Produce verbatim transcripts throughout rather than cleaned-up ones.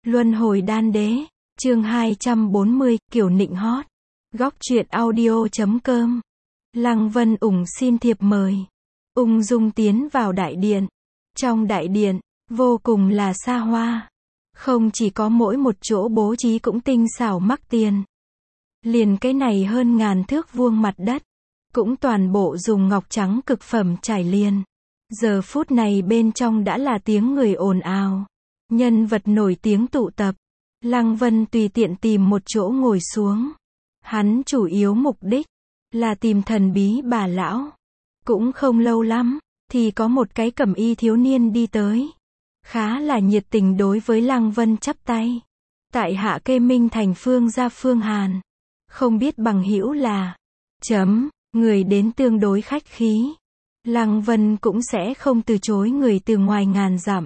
Luân hồi đan đế, chương hai trăm bốn mươi, kiểu nịnh hót. Góc truyện audio chấm com. Lăng Vân ủng xin thiệp mời. Ung dung tiến vào đại điện. Trong đại điện, vô cùng là xa hoa. Không chỉ có mỗi một chỗ bố trí cũng tinh xảo mắc tiền. Liền cái này hơn ngàn thước vuông mặt đất, cũng toàn bộ dùng ngọc trắng cực phẩm trải liền. Giờ phút này bên trong đã là tiếng người ồn ào. Nhân vật nổi tiếng tụ tập. Lăng Vân tùy tiện tìm một chỗ ngồi xuống. Hắn chủ yếu mục đích là tìm thần bí bà lão. Cũng không lâu lắm, thì có một cái cẩm y thiếu niên đi tới. Khá là nhiệt tình đối với Lăng Vân chắp tay. Tại hạ Kê Minh Thành Phương gia Phương Hàn. Không biết bằng hữu là... Chấm, người đến tương đối khách khí. Lăng Vân cũng sẽ không từ chối người từ ngoài ngàn dặm.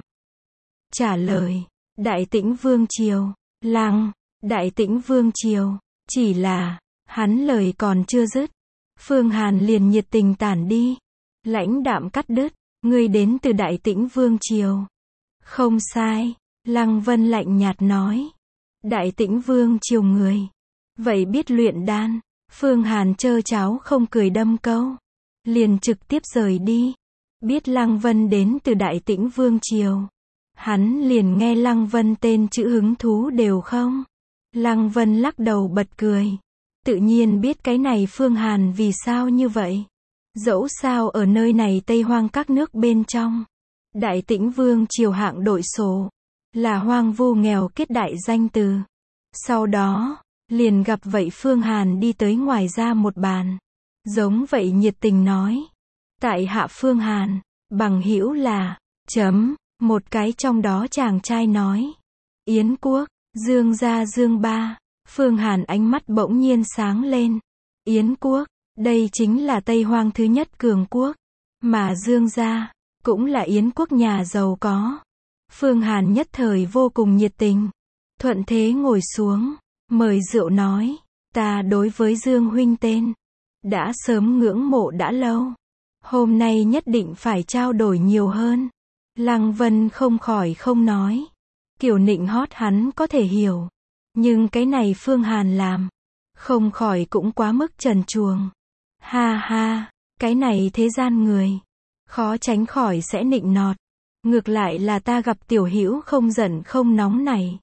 Trả lời, Đại Tĩnh Vương Triều, Lăng, Đại Tĩnh Vương Triều, chỉ là, hắn lời còn chưa dứt. Phương Hàn liền nhiệt tình tản đi. Lãnh đạm cắt đứt, ngươi đến từ Đại Tĩnh Vương Triều. Không sai, Lăng Vân lạnh nhạt nói. Đại Tĩnh Vương Triều người. Vậy biết luyện đan, Phương Hàn trơ cháo không cười đâm câu. Liền trực tiếp rời đi. Biết Lăng Vân đến từ Đại Tĩnh Vương Triều. Hắn liền nghe Lăng Vân tên chữ hứng thú đều không. Lăng Vân lắc đầu bật cười. Tự nhiên biết cái này Phương Hàn vì sao như vậy. Dẫu sao ở nơi này Tây Hoang các nước bên trong. Đại Tĩnh Vương Triều hạng đội sổ. Là hoang vu nghèo kết đại danh từ. Sau đó, liền gặp vậy Phương Hàn đi tới ngoài ra một bàn. Giống vậy nhiệt tình nói. Tại hạ Phương Hàn, bằng hữu là, chấm, một cái trong đó chàng trai nói. Yến quốc, Dương gia Dương ba. Phương Hàn ánh mắt bỗng nhiên sáng lên. Yến quốc, đây chính là Tây Hoang thứ nhất cường quốc. Mà Dương gia, cũng là Yến quốc nhà giàu có. Phương Hàn nhất thời vô cùng nhiệt tình. Thuận thế ngồi xuống, mời rượu nói. Ta đối với Dương huynh tên, đã sớm ngưỡng mộ đã lâu. Hôm nay nhất định phải trao đổi nhiều hơn. Lăng Vân không khỏi không nói. Kiểu nịnh hót hắn có thể hiểu. Nhưng cái này Phương Hàn làm, không khỏi cũng quá mức trần truồng. Ha ha, cái này thế gian người, khó tránh khỏi sẽ nịnh nọt. Ngược lại là ta gặp tiểu hữu không giận không nóng này.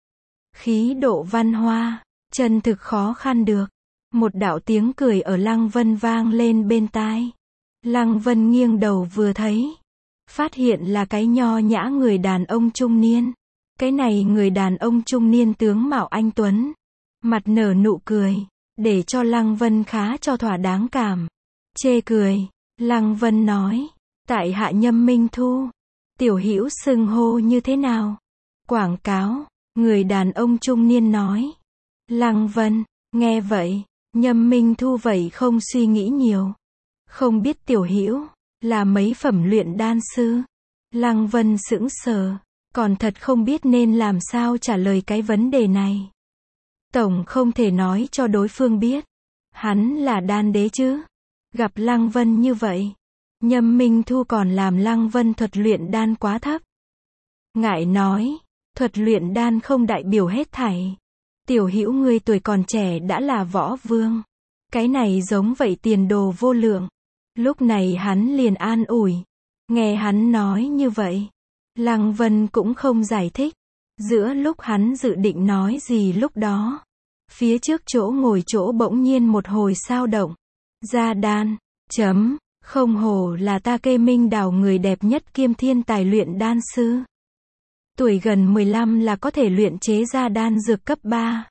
Khí độ văn hoa, chân thực khó khăn được. Một đạo tiếng cười ở Lăng Vân vang lên bên tai. Lăng Vân nghiêng đầu vừa thấy. Phát hiện là cái nho nhã người đàn ông trung niên. Cái này người đàn ông trung niên tướng mạo anh tuấn. Mặt nở nụ cười. Để cho Lăng Vân khá cho thỏa đáng cảm. Chê cười. Lăng Vân nói. Tại hạ Nhâm Minh Thu. Tiểu hữu xưng hô như thế nào? Quảng cáo. Người đàn ông trung niên nói. Lăng Vân, nghe vậy. Nhâm Minh Thu vậy không suy nghĩ nhiều. Không biết tiểu hữu là mấy phẩm luyện đan sư. Lăng Vân sững sờ, còn thật không biết nên làm sao trả lời cái vấn đề này. Tổng không thể nói cho đối phương biết. Hắn là đan đế chứ. Gặp Lăng Vân như vậy, Nhâm Minh Thu còn làm Lăng Vân thuật luyện đan quá thấp. Ngại nói, thuật luyện đan không đại biểu hết thảy. Tiểu hữu ngươi tuổi còn trẻ đã là võ vương. Cái này giống vậy tiền đồ vô lượng. Lúc này hắn liền an ủi. Nghe hắn nói như vậy, Lăng Vân cũng không giải thích. Giữa lúc hắn dự định nói gì lúc đó, phía trước chỗ ngồi chỗ bỗng nhiên một hồi sao động. Gia đan, chấm, không hổ là ta Kê Minh đảo người đẹp nhất kiêm thiên tài luyện đan sư. Tuổi gần mười lăm là có thể luyện chế ra đan dược cấp ba.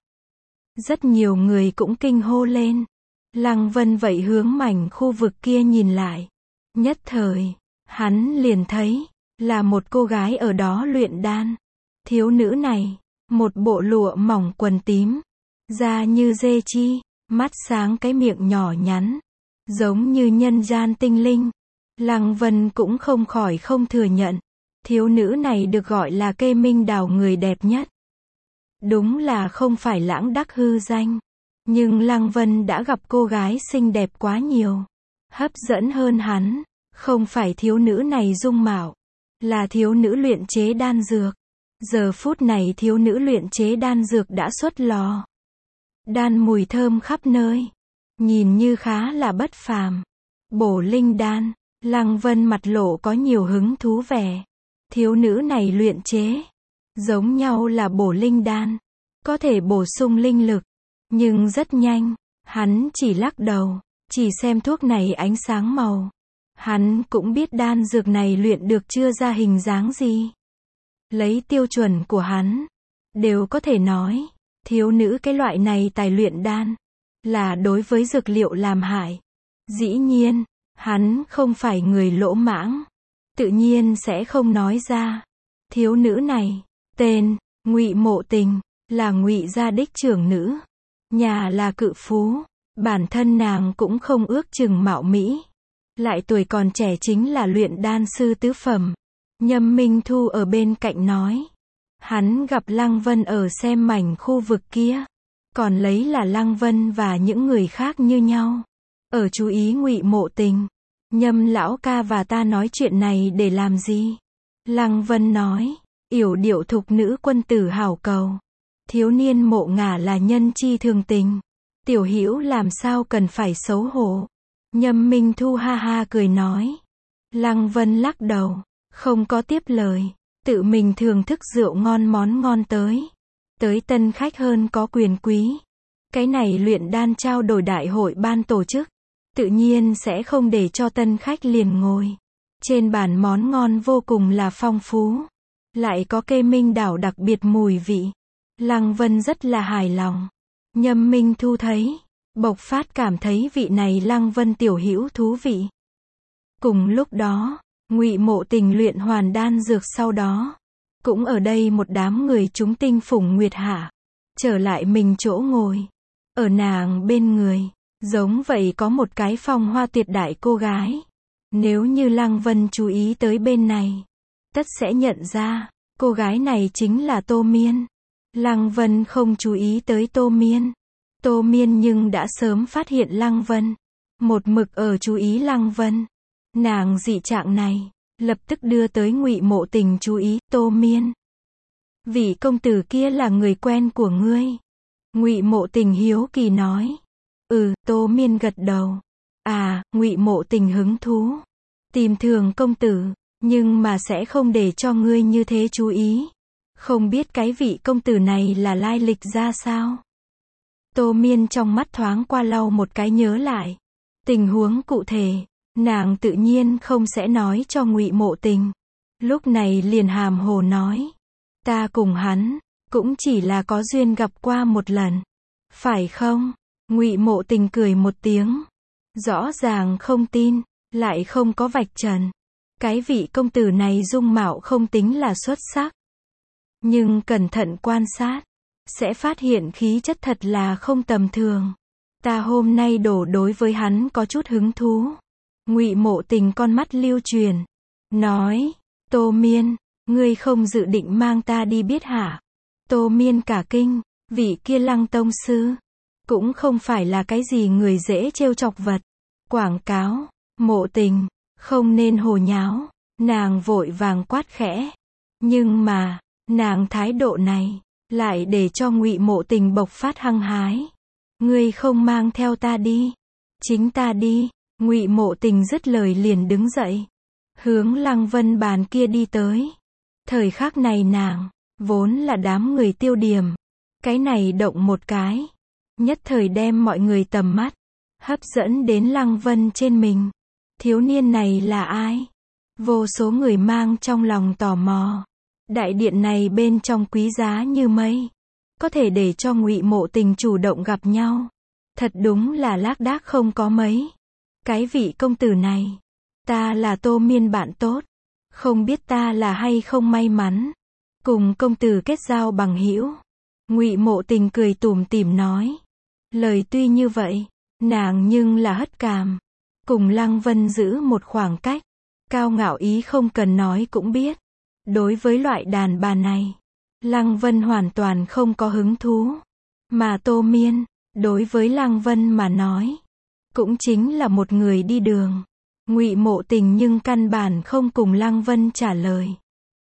Rất nhiều người cũng kinh hô lên. Lăng Vân vậy hướng mảnh khu vực kia nhìn lại. Nhất thời, hắn liền thấy, là một cô gái ở đó luyện đan. Thiếu nữ này, một bộ lụa mỏng quần tím, da như dê chi, mắt sáng cái miệng nhỏ nhắn, giống như nhân gian tinh linh. Lăng Vân cũng không khỏi không thừa nhận. Thiếu nữ này được gọi là Kê Minh đảo người đẹp nhất. Đúng là không phải lãng đắc hư danh. Nhưng Lăng Vân đã gặp cô gái xinh đẹp quá nhiều. Hấp dẫn hơn hắn, không phải thiếu nữ này dung mạo, là thiếu nữ luyện chế đan dược. Giờ phút này thiếu nữ luyện chế đan dược đã xuất lò. Đan mùi thơm khắp nơi. Nhìn như khá là bất phàm. Bổ linh đan. Lăng Vân mặt lộ có nhiều hứng thú vẻ. Thiếu nữ này luyện chế. Giống nhau là bổ linh đan. Có thể bổ sung linh lực. Nhưng rất nhanh. Hắn chỉ lắc đầu. Chỉ xem thuốc này ánh sáng màu. Hắn cũng biết đan dược này luyện được chưa ra hình dáng gì. Lấy tiêu chuẩn của hắn. Đều có thể nói. Thiếu nữ cái loại này tài luyện đan. Là đối với dược liệu làm hại. Dĩ nhiên. Hắn không phải người lỗ mãng. Tự nhiên sẽ không nói ra. Thiếu nữ này. Tên. Ngụy Mộ Tình. Là Ngụy gia đích trưởng nữ. Nhà là cự phú. Bản thân nàng cũng không ước chừng mạo mỹ. Lại tuổi còn trẻ chính là luyện đan sư tứ phẩm. Nhâm Minh Thu ở bên cạnh nói. Hắn gặp Lăng Vân ở xem mảnh khu vực kia. Còn lấy là Lăng Vân và những người khác như nhau. Ở chú ý Ngụy Mộ Tình. Nhâm lão ca và ta nói chuyện này để làm gì? Lăng Vân nói. Yểu điệu thục nữ quân tử hảo cầu. Thiếu niên Mộ Ngả là nhân chi thường tình. Tiểu Hữu làm sao cần phải xấu hổ. Nhâm Minh Thu ha ha cười nói. Lăng Vân lắc đầu. Không có tiếp lời. Tự mình thưởng thức rượu ngon món ngon tới. Tới tân khách hơn có quyền quý. Cái này luyện đan trao đổi đại hội ban tổ chức. Tự nhiên sẽ không để cho tân khách liền ngồi. Trên bàn món ngon vô cùng là phong phú. Lại có kê minh đảo đặc biệt mùi vị. Lăng Vân rất là hài lòng. Nhâm Minh Thu thấy. Bộc phát cảm thấy vị này Lăng Vân tiểu hữu thú vị. Cùng lúc đó. Ngụy Mộ Tình luyện hoàn đan dược sau đó. Cũng ở đây một đám người chúng tinh phủng nguyệt hạ. Trở lại mình chỗ ngồi. Ở nàng bên người. Giống vậy có một cái phong hoa tuyệt đại cô gái. Nếu như Lăng Vân chú ý tới bên này. Tất sẽ nhận ra. Cô gái này chính là Tô Miên. Lăng Vân không chú ý tới Tô Miên. Tô Miên nhưng đã sớm phát hiện Lăng Vân. Một mực ở chú ý Lăng Vân. Nàng dị trạng này. Lập tức đưa tới Ngụy Mộ Tình chú ý. Tô Miên. Vị công tử kia là người quen của ngươi. Ngụy Mộ Tình hiếu kỳ nói. Ừ, Tô Miên gật đầu. À, Ngụy Mộ Tình hứng thú. Tìm Thường công tử. Nhưng mà sẽ không để cho ngươi như thế chú ý. Không biết cái vị công tử này là lai lịch ra sao. Tô Miên trong mắt thoáng qua lau một cái nhớ lại. Tình huống cụ thể. Nàng tự nhiên không sẽ nói cho Ngụy Mộ Tình. Lúc này liền hàm hồ nói. Ta cùng hắn. Cũng chỉ là có duyên gặp qua một lần. Phải không? Ngụy Mộ Tình cười một tiếng. Rõ ràng không tin. Lại không có vạch trần. Cái vị công tử này dung mạo không tính là xuất sắc. Nhưng cẩn thận quan sát. Sẽ phát hiện khí chất thật là không tầm thường. Ta hôm nay đổ đối với hắn có chút hứng thú. Ngụy Mộ Tình con mắt lưu truyền. Nói. Tô Miên. Ngươi không dự định mang ta đi biết hả? Tô Miên cả kinh. Vị kia Lăng tông sư. Cũng không phải là cái gì người dễ trêu chọc vật. Quảng cáo. Mộ Tình. Không nên hồ nháo. Nàng vội vàng quát khẽ. Nhưng mà. Nàng thái độ này. Lại để cho Ngụy Mộ Tình bộc phát hăng hái. Ngươi không mang theo ta đi. Chính ta đi. Ngụy Mộ Tình dứt lời liền đứng dậy. Hướng Lăng Vân bàn kia đi tới. Thời khắc này nàng. Vốn là đám người tiêu điểm. Cái này động một cái. Nhất thời đem mọi người tầm mắt. Hấp dẫn đến Lăng Vân trên mình. Thiếu niên này là ai? Vô số người mang trong lòng tò mò. Đại điện này bên trong quý giá như mây. Có thể để cho Ngụy Mộ Tình chủ động gặp nhau. Thật đúng là lác đác không có mấy. Cái vị công tử này. Ta là Tô Miên bạn tốt. Không biết ta là hay không may mắn. Cùng công tử kết giao bằng hữu. Ngụy Mộ Tình cười tủm tỉm nói. Lời tuy như vậy. Nàng nhưng là hất cằm. Cùng Lăng Vân giữ một khoảng cách. Cao ngạo ý không cần nói cũng biết. Đối với loại đàn bà này. Lăng Vân hoàn toàn không có hứng thú. Mà Tô Miên. Đối với Lăng Vân mà nói. Cũng chính là một người đi đường. Ngụy Mộ Tình nhưng căn bản không cùng Lăng Vân trả lời.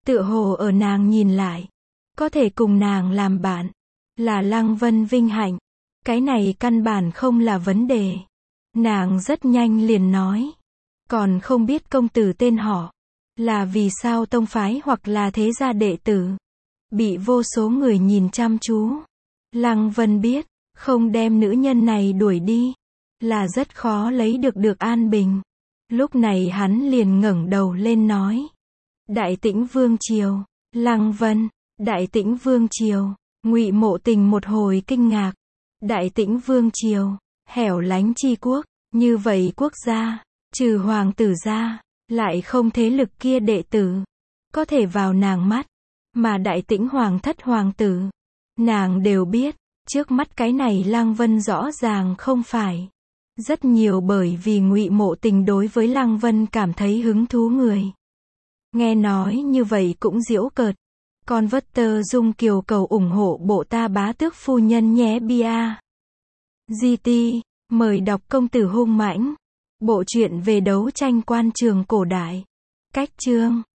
Tựa hồ ở nàng nhìn lại, có thể cùng nàng làm bạn, là Lăng Vân vinh hạnh. Cái này căn bản không là vấn đề. Nàng rất nhanh liền nói. Còn không biết công tử tên họ, là vì sao tông phái hoặc là thế gia đệ tử, bị vô số người nhìn chăm chú. Lăng Vân biết, không đem nữ nhân này đuổi đi, là rất khó lấy được được an bình. Lúc này hắn liền ngẩng đầu lên nói. Đại Tĩnh Vương Triều, Lăng Vân, Đại Tĩnh Vương Triều, Ngụy Mộ Tình một hồi kinh ngạc. Đại Tĩnh Vương Triều, hẻo lánh chi quốc, như vậy quốc gia, trừ hoàng tử ra, lại không thế lực kia đệ tử, có thể vào nàng mắt, mà Đại Tĩnh Hoàng thất hoàng tử, nàng đều biết, trước mắt cái này Lăng Vân rõ ràng không phải. Rất nhiều bởi vì Ngụy Mộ Tình đối với Lăng Vân cảm thấy hứng thú người. Nghe nói như vậy cũng giễu cợt. Con vất tơ dung kiều cầu ủng hộ bộ ta bá tước phu nhân nhé bia. giê tê, mời đọc công tử hung mãnh. Bộ truyện về đấu tranh quan trường cổ đại. Cách chương